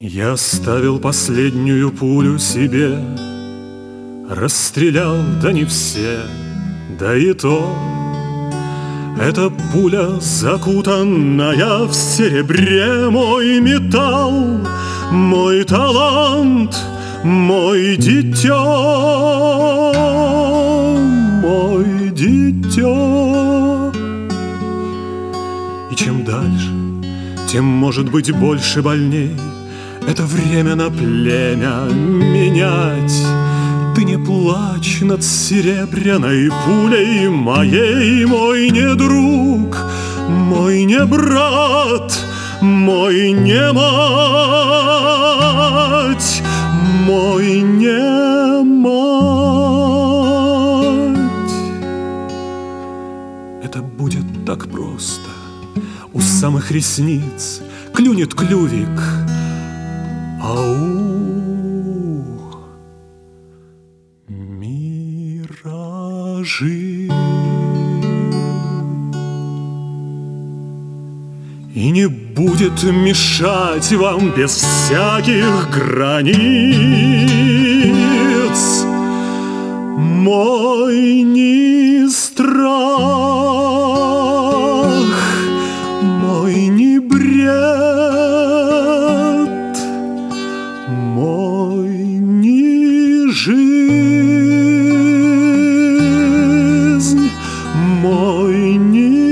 Я ставил последнюю пулю себе, расстрелял, да не все, да и то. Эта пуля, закутанная в серебре, мой металл, мой талант, мой дитё, мой дитё. И чем дальше, тем, может быть, больше больней это время на племя менять. Ты не плачь над серебряной пулей моей, мой не друг, мой не брат, мой не мать, мой не мать. Это будет так просто. У самых ресниц клюнет клювик. Ау! Миражи. И не будет мешать вам без всяких границ мой ни страх, мой ни бред, мой ни жизнь, мой ни